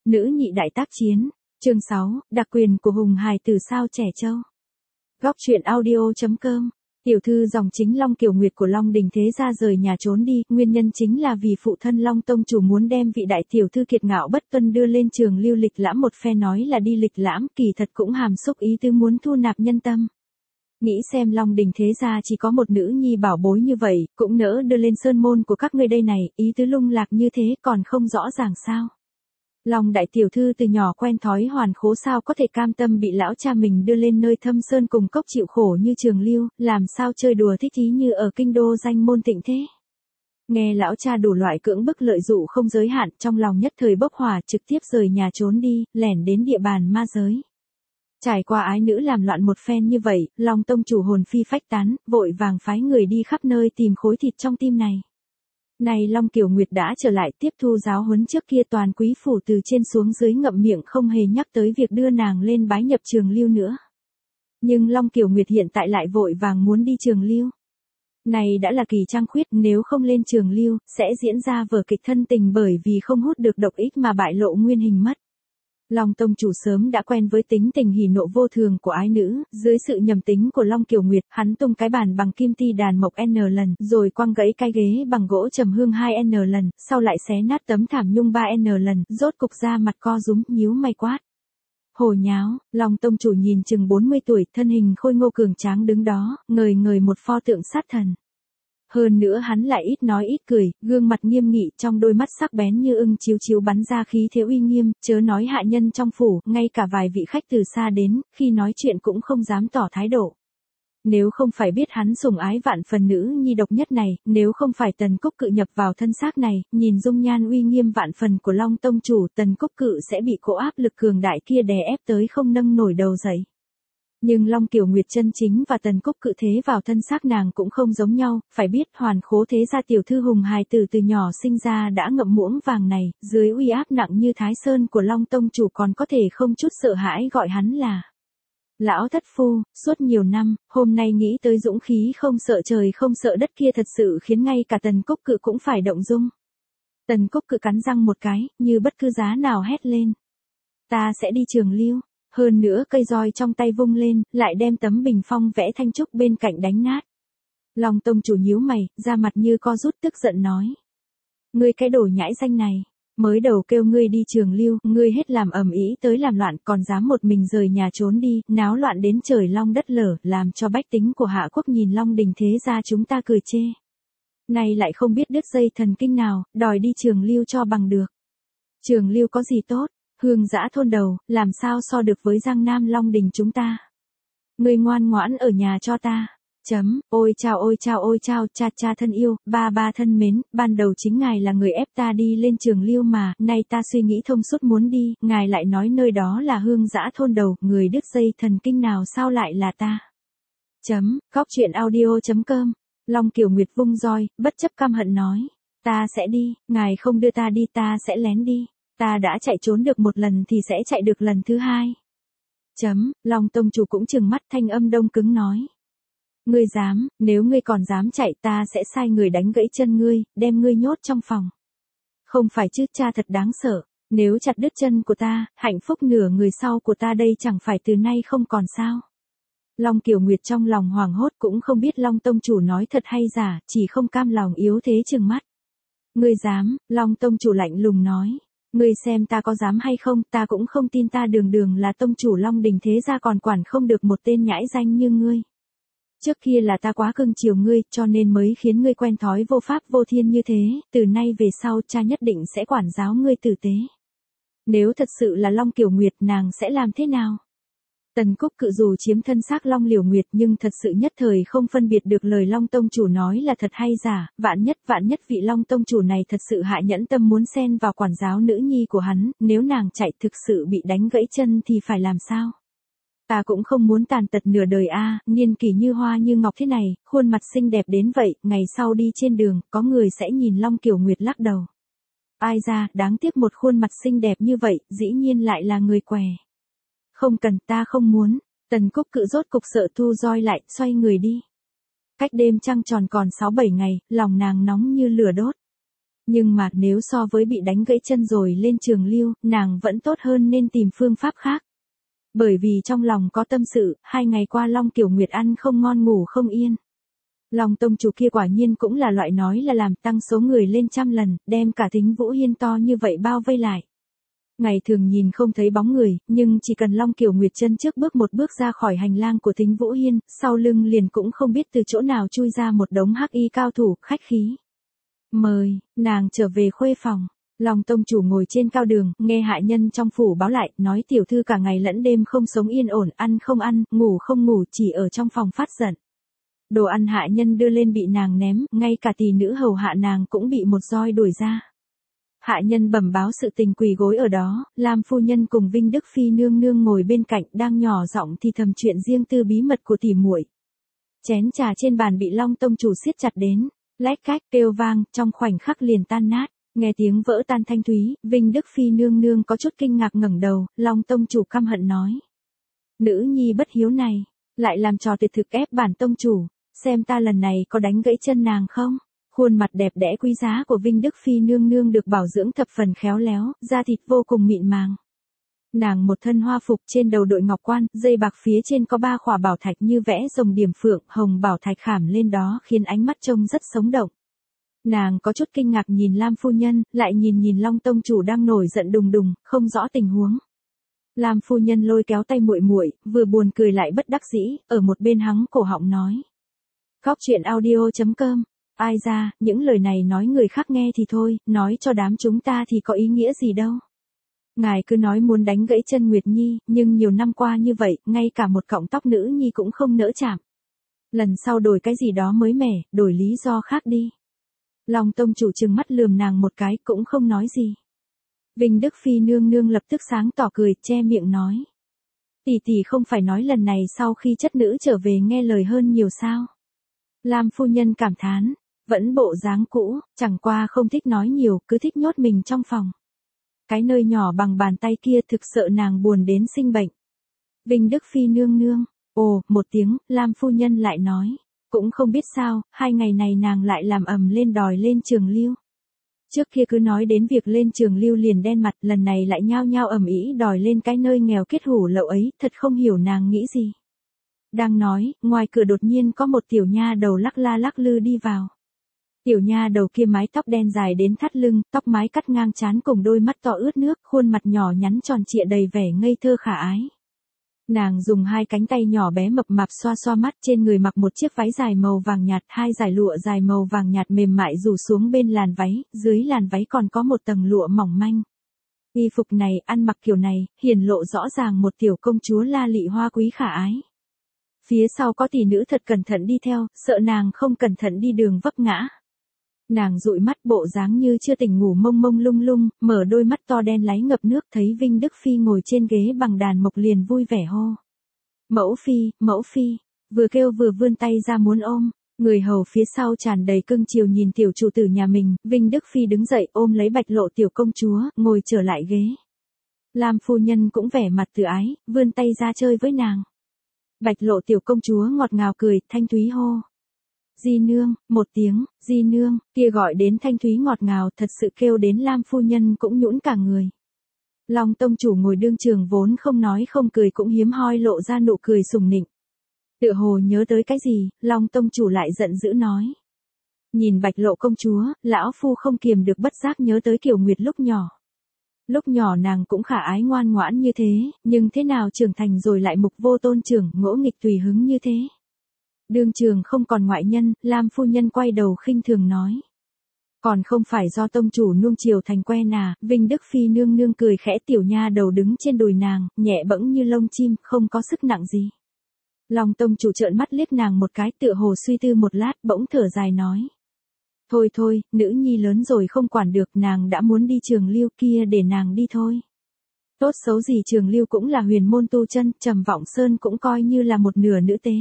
Nữ nhị đại tác chiến. Chương 6, đặc quyền của hùng hài từ sao trẻ trâu. Góc truyện audio.com. Tiểu thư dòng chính Long Kiều Nguyệt của Long Đình Thế Gia rời nhà trốn đi, nguyên nhân chính là vì phụ thân Long Tông Chủ muốn đem vị đại tiểu thư kiệt ngạo bất tuân đưa lên trường lưu lịch lãm, một phe nói là đi lịch lãm, kỳ thật cũng hàm xúc ý tứ muốn thu nạp nhân tâm. Nghĩ xem Long Đình Thế Gia chỉ có một nữ nhi bảo bối như vậy, cũng nỡ đưa lên sơn môn của các ngươi đây này, ý tứ lung lạc như thế còn không rõ ràng sao. Long đại tiểu thư từ nhỏ quen thói hoàn khố, sao có thể cam tâm bị lão cha mình đưa lên nơi thâm sơn cùng cốc chịu khổ như trường lưu, làm sao chơi đùa thích thí như ở kinh đô danh môn tịnh thế. Nghe lão cha đủ loại cưỡng bức lợi dụ không giới hạn, trong lòng nhất thời bốc hỏa, trực tiếp rời nhà trốn đi, lẻn đến địa bàn ma giới. Trải qua ái nữ làm loạn một phen như vậy, Long Tông Chủ hồn phi phách tán, vội vàng phái người đi khắp nơi tìm khối thịt trong tim này. Này Long Kiều Nguyệt đã trở lại tiếp thu giáo huấn trước kia, toàn quý phủ từ trên xuống dưới ngậm miệng không hề nhắc tới việc đưa nàng lên bái nhập trường lưu nữa. Nhưng Long Kiều Nguyệt hiện tại lại vội vàng muốn đi trường lưu. Này đã là kỳ trăng khuyết, nếu không lên trường lưu, sẽ diễn ra vở kịch thân tình bởi vì không hút được độc ích mà bại lộ nguyên hình mất. Long Tông Chủ sớm đã quen với tính tình hỉ nộ vô thường của ái nữ, dưới sự nhầm tính của Long Kiều Nguyệt, hắn tung cái bàn bằng kim ti đàn mộc N lần, rồi quăng gãy cái ghế bằng gỗ trầm hương 2N lần, sau lại xé nát tấm thảm nhung 3N lần, rốt cục ra mặt co rúm, nhíu mày quát. Hồ nháo. Long Tông Chủ nhìn chừng 40 tuổi, thân hình khôi ngô cường tráng đứng đó, ngời ngời một pho tượng sát thần. Hơn nữa hắn lại ít nói ít cười, gương mặt nghiêm nghị, trong đôi mắt sắc bén như ưng chiếu chiếu bắn ra khí thế uy nghiêm, chớ nói hạ nhân trong phủ, ngay cả vài vị khách từ xa đến, khi nói chuyện cũng không dám tỏ thái độ. Nếu không phải biết hắn sủng ái vạn phần nữ nhi độc nhất này, nếu không phải Tần Cúc Cự nhập vào thân xác này, nhìn dung nhan uy nghiêm vạn phần của Long Tông Chủ, Tần Cúc Cự sẽ bị cỗ áp lực cường đại kia đè ép tới không nâng nổi đầu dậy. Nhưng Long Kiều Nguyệt chân chính và Tần Cúc Cự thế vào thân xác nàng cũng không giống nhau, phải biết hoàn khố thế gia tiểu thư hùng hài tử từ nhỏ sinh ra đã ngậm muỗng vàng này, dưới uy áp nặng như Thái Sơn của Long Tông Chủ còn có thể không chút sợ hãi gọi hắn là lão thất phu. Suốt nhiều năm, hôm nay nghĩ tới dũng khí không sợ trời không sợ đất kia thật sự khiến ngay cả Tần Cúc Cự cũng phải động dung. Tần Cúc Cự cắn răng một cái, như bất cứ giá nào hét lên. Ta sẽ đi trường lưu. Hơn nữa cây roi trong tay vung lên, lại đem tấm bình phong vẽ thanh trúc bên cạnh đánh nát. Long Tông Chủ nhíu mày, da mặt như co rút, tức giận nói. Ngươi cái đồ nhãi danh này, mới đầu kêu ngươi đi trường lưu, ngươi hết làm ầm ĩ tới làm loạn, còn dám một mình rời nhà trốn đi, náo loạn đến trời long đất lở, làm cho bách tính của Hạ Quốc nhìn Long Đình Thế Gia chúng ta cười chê. Này lại không biết đứt dây thần kinh nào, đòi đi trường lưu cho bằng được. Trường lưu có gì tốt? Hương dã thôn đầu, làm sao so được với Giang Nam Long Đình chúng ta. Ngươi ngoan ngoãn ở nhà cho ta. Ôi chao, cha cha thân yêu, ba thân mến, ban đầu chính ngài là người ép ta đi lên trường lưu mà, nay ta suy nghĩ thông suốt muốn đi, ngài lại nói nơi đó là hương dã thôn đầu, người đứt dây thần kinh nào sao lại là ta. Góc truyện audio.com. Long Kiều Nguyệt vung roi, bất chấp căm hận nói. Ta sẽ đi, ngài không đưa ta đi ta sẽ lén đi. Ta đã chạy trốn được một lần thì sẽ chạy được lần thứ hai. Long Tông Chủ cũng trừng mắt, thanh âm đông cứng nói. Ngươi dám, nếu ngươi còn dám chạy ta sẽ sai người đánh gãy chân ngươi, đem ngươi nhốt trong phòng. Không phải chứ, cha thật đáng sợ, nếu chặt đứt chân của ta, hạnh phúc nửa người sau của ta đây chẳng phải từ nay không còn sao. Long Kiều Nguyệt trong lòng hoảng hốt, cũng không biết Long Tông Chủ nói thật hay giả, chỉ không cam lòng yếu thế trừng mắt. Ngươi dám, Long Tông Chủ lạnh lùng nói. Ngươi xem ta có dám hay không, ta cũng không tin, ta đường đường là Tông Chủ Long Đình Thế Gia còn quản không được một tên nhãi danh như ngươi. Trước kia là ta quá cưng chiều ngươi, cho nên mới khiến ngươi quen thói vô pháp vô thiên như thế, từ nay về sau cha nhất định sẽ quản giáo ngươi tử tế. Nếu thật sự là Long Kiều Nguyệt, nàng sẽ làm thế nào? Tần Cúc Cự dù chiếm thân xác Long Liễu Nguyệt nhưng thật sự nhất thời không phân biệt được lời Long Tông Chủ nói là thật hay giả, vạn nhất vị Long Tông Chủ này thật sự hạ nhẫn tâm muốn xen vào quản giáo nữ nhi của hắn, nếu nàng chạy thực sự bị đánh gãy chân thì phải làm sao? Ta cũng không muốn tàn tật nửa đời a, niên kỷ như hoa như ngọc thế này, khuôn mặt xinh đẹp đến vậy, ngày sau đi trên đường, có người sẽ nhìn Long Kiều Nguyệt lắc đầu. Ai ra, đáng tiếc một khuôn mặt xinh đẹp như vậy, dĩ nhiên lại là người què. Không cần, ta không muốn. Tần Cúc Cự rốt cục sợ thu roi lại, xoay người đi. Cách đêm trăng tròn còn 6-7 ngày, lòng nàng nóng như lửa đốt. Nhưng mà nếu so với bị đánh gãy chân rồi lên trường lưu, nàng vẫn tốt hơn nên tìm phương pháp khác. Bởi vì trong lòng có tâm sự, 2 ngày qua Long Kiều Nguyệt ăn không ngon ngủ không yên. Long tông chủ kia quả nhiên cũng là loại nói là làm tăng số người lên trăm lần, đem cả Thính Vũ Hiên to như vậy bao vây lại. Ngày thường nhìn không thấy bóng người, nhưng chỉ cần Long Kiều Nguyệt chân trước bước một bước ra khỏi hành lang của Thính Vũ Hiên, sau lưng liền cũng không biết từ chỗ nào chui ra một đống hắc y cao thủ, khách khí. Mời, nàng trở về khuê phòng. Long tông chủ ngồi trên cao đường, nghe hạ nhân trong phủ báo lại, nói tiểu thư cả ngày lẫn đêm không sống yên ổn, ăn không ăn, ngủ không ngủ, chỉ ở trong phòng phát giận. Đồ ăn hạ nhân đưa lên bị nàng ném, ngay cả tỷ nữ hầu hạ nàng cũng bị một roi đuổi ra. Hạ nhân bẩm báo sự tình quỳ gối ở đó, Lam phu nhân cùng Vinh Đức Phi nương nương ngồi bên cạnh đang nhỏ giọng thì thầm chuyện riêng tư bí mật của tỷ muội. Chén trà trên bàn bị Long tông chủ siết chặt đến, lách cách kêu vang, trong khoảnh khắc liền tan nát. Nghe tiếng vỡ tan thanh thúy, Vinh Đức Phi nương nương có chút kinh ngạc ngẩng đầu, Long tông chủ căm hận nói: "Nữ nhi bất hiếu này, lại làm trò tuyệt thực ép bản tông chủ, xem ta lần này có đánh gãy chân nàng không?" Khuôn mặt đẹp đẽ quý giá của Vinh Đức Phi nương nương được bảo dưỡng thập phần khéo léo, da thịt vô cùng mịn màng. Nàng một thân hoa phục, trên đầu đội ngọc quan, dây bạc phía trên có 3 khỏa bảo thạch như vẽ rồng điểm phượng, hồng bảo thạch khảm lên đó khiến ánh mắt trông rất sống động. Nàng có chút kinh ngạc nhìn Lam phu nhân, lại nhìn Long tông chủ đang nổi giận đùng đùng, không rõ tình huống. Lam phu nhân lôi kéo tay muội muội, vừa buồn cười lại bất đắc dĩ, ở một bên hắng cổ họng nói: "Góc truyện audio.com, ai ra, những lời này nói người khác nghe thì thôi, nói cho đám chúng ta thì có ý nghĩa gì đâu. Ngài cứ nói muốn đánh gãy chân Nguyệt Nhi, nhưng nhiều năm qua như vậy, ngay cả một cọng tóc nữ nhi cũng không nỡ chạm. Lần sau đổi cái gì đó mới mẻ, đổi lý do khác đi." Long tông chủ trừng mắt lườm nàng một cái, cũng không nói gì. Vinh Đức Phi nương nương lập tức sáng tỏ cười, che miệng nói: "Tỷ tỷ không phải nói lần này sau khi chất nữ trở về nghe lời hơn nhiều sao?" Lam phu nhân cảm thán: "Vẫn bộ dáng cũ, chẳng qua không thích nói nhiều, cứ thích nhốt mình trong phòng. Cái nơi nhỏ bằng bàn tay kia thực sợ nàng buồn đến sinh bệnh." Vinh Đức Phi nương nương, ồ, một tiếng, Lam phu nhân lại nói: "Cũng không biết sao, 2 ngày này nàng lại làm ầm lên đòi lên trường lưu. Trước kia cứ nói đến việc lên trường lưu liền đen mặt, lần này lại nhao nhao ầm ĩ đòi lên cái nơi nghèo kết hủ lậu ấy, thật không hiểu nàng nghĩ gì." Đang nói, ngoài cửa đột nhiên có một tiểu nha đầu lắc la lắc lư đi vào. Tiểu nha đầu kia mái tóc đen dài đến thắt lưng, tóc mái cắt ngang trán cùng đôi mắt to ướt nước, khuôn mặt nhỏ nhắn tròn trịa đầy vẻ ngây thơ khả ái. Nàng dùng 2 cánh tay nhỏ bé mập mạp xoa xoa mắt, trên người mặc một chiếc váy dài màu vàng nhạt, 2 dải lụa dài màu vàng nhạt mềm mại rủ xuống bên làn váy, dưới làn váy còn có một tầng lụa mỏng manh. Y phục này, ăn mặc kiểu này, hiển lộ rõ ràng một tiểu công chúa la lị hoa quý khả ái. Phía sau có tỷ nữ thật cẩn thận đi theo, sợ nàng không cẩn thận đi đường vấp ngã. Nàng dụi mắt bộ dáng như chưa tỉnh ngủ mông mông lung lung, mở đôi mắt to đen láy ngập nước, thấy Vinh Đức Phi ngồi trên ghế bằng đàn mộc liền vui vẻ hô: "Mẫu phi, mẫu phi", vừa kêu vừa vươn tay ra muốn ôm. Người hầu phía sau tràn đầy cưng chiều nhìn tiểu chủ tử nhà mình, Vinh Đức Phi đứng dậy ôm lấy Bạch Lộ tiểu công chúa, ngồi trở lại ghế. Lam phu nhân cũng vẻ mặt từ ái, vươn tay ra chơi với nàng. Bạch Lộ tiểu công chúa ngọt ngào cười, thanh thúy hô: "Di nương", một tiếng, "Di nương", kia gọi đến thanh thúy ngọt ngào, thật sự kêu đến Lam phu nhân cũng nhũn cả người. Long tông chủ ngồi đương trường vốn không nói không cười cũng hiếm hoi lộ ra nụ cười sùng nịnh. Tựa hồ nhớ tới cái gì, Long tông chủ lại giận dữ nói: "Nhìn Bạch Lộ công chúa, lão phu không kiềm được bất giác nhớ tới Kiều Nguyệt lúc nhỏ. Lúc nhỏ nàng cũng khả ái ngoan ngoãn như thế, nhưng thế nào trưởng thành rồi lại mục vô tôn trưởng, ngỗ nghịch tùy hứng như thế." Đương trường không còn ngoại nhân, Lam phu nhân quay đầu khinh thường nói: "Còn không phải do tông chủ nuông chiều thành quen à?" Vinh Đức Phi nương nương cười khẽ, tiểu nha đầu đứng trên đùi nàng, nhẹ bẫng như lông chim, không có sức nặng gì. Long tông chủ trợn mắt liếc nàng một cái, tựa hồ suy tư một lát, bỗng thở dài nói: "Thôi thôi, nữ nhi lớn rồi không quản được, nàng đã muốn đi trường lưu kia để nàng đi thôi. Tốt xấu gì trường lưu cũng là huyền môn tu chân, Trầm Vọng Sơn cũng coi như là một nửa nữ tế.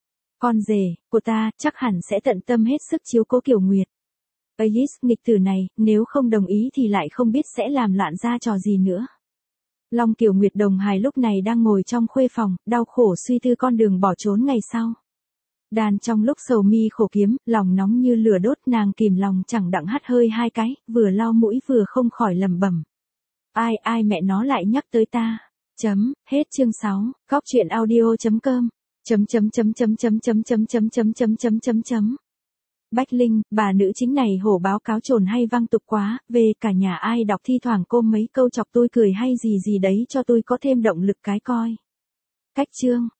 Con rể của ta chắc hẳn sẽ tận tâm hết sức chiếu cố Kiều Nguyệt. Aegis nghịch tử này, nếu không đồng ý thì lại không biết sẽ làm loạn ra trò gì nữa." Long Kiều Nguyệt Đồng Hài lúc này đang ngồi trong khuê phòng, đau khổ suy tư con đường bỏ trốn ngày sau. Đàn trong lúc sầu mi khổ kiếm, lòng nóng như lửa đốt, nàng kìm lòng chẳng đặng hắt hơi hai cái, vừa lau mũi vừa không khỏi lẩm bẩm. Ai mẹ nó lại nhắc tới ta. Hết chương 6. Góc truyện audio.com. Bách Linh, bà nữ chính này hổ báo cáo trồn hay văng tục quá, về cả nhà ai đọc thi thoảng cô mấy câu chọc tôi cười hay gì gì đấy cho tôi có thêm động lực cái coi. Cách chương.